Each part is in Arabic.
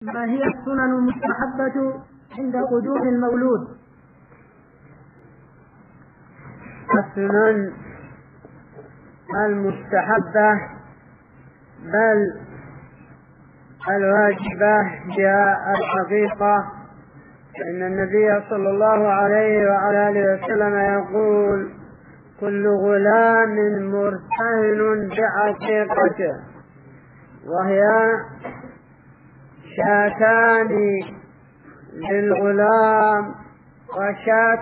ما هي السنن المستحبة عند قدوم المولود؟ السنن المستحبة بل الواجبة هي الحقيقة، إن النبي صلى الله عليه وعلى آله وسلم يقول: كل غلام مرتهن بعقيقته، وهي شاتان للغلام وشاة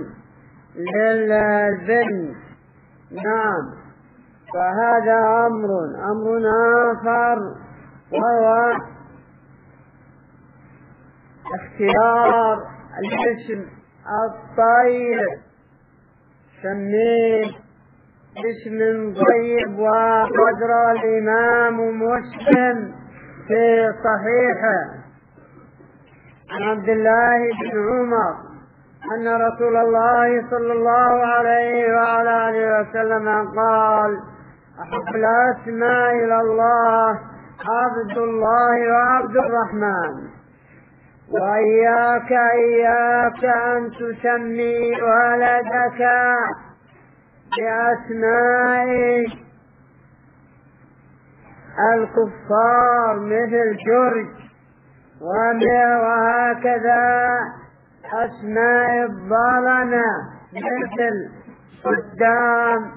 للبنت. نعم، فهذا أمر آخر، وهو اختيار الاسم الطيب، سميه اسم طيب، وقد روى الإمام مسلم في صحيحه عن عبد الله بن عمر أن رسول الله صلى الله عليه وعلى آله وسلم قال: أحب الأسماء إلى الله عبد الله وعبد الرحمن، وإياك أن تسمي ولدك بأسماء الكفار مثل جرج، وهكذا أسماء الظلمة مثل صدام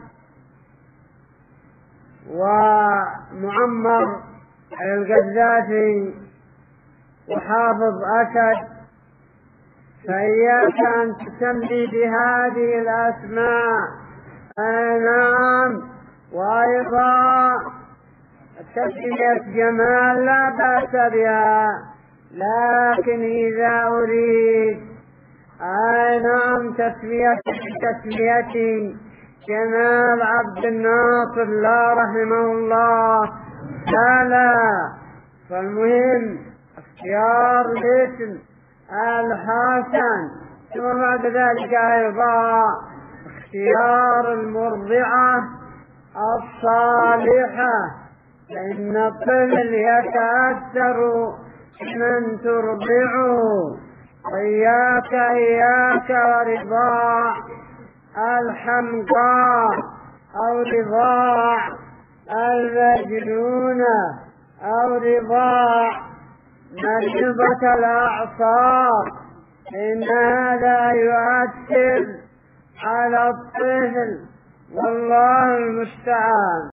ومعمر القذافي وحافظ أسد. فإياك أن تسمي بهذه الأسماء. نعم، وأيضا تسمية جمال لا بأس بها، لكن إذا أريد نعم تسمية جمال عبد الناصر لا رحمه الله لا. فالمهم اختيار الاسم الحسن، ثم بعد ذلك أيضا اختيار المرضعة الصالحة، لأن الطفل يتأثر من ترضعه. وإياك ورضاع الحمقاء أو رضاع المجنونة أو رضاع مريضة الأعصاب، إن هذا يؤثر على الطفل، والله المستعان.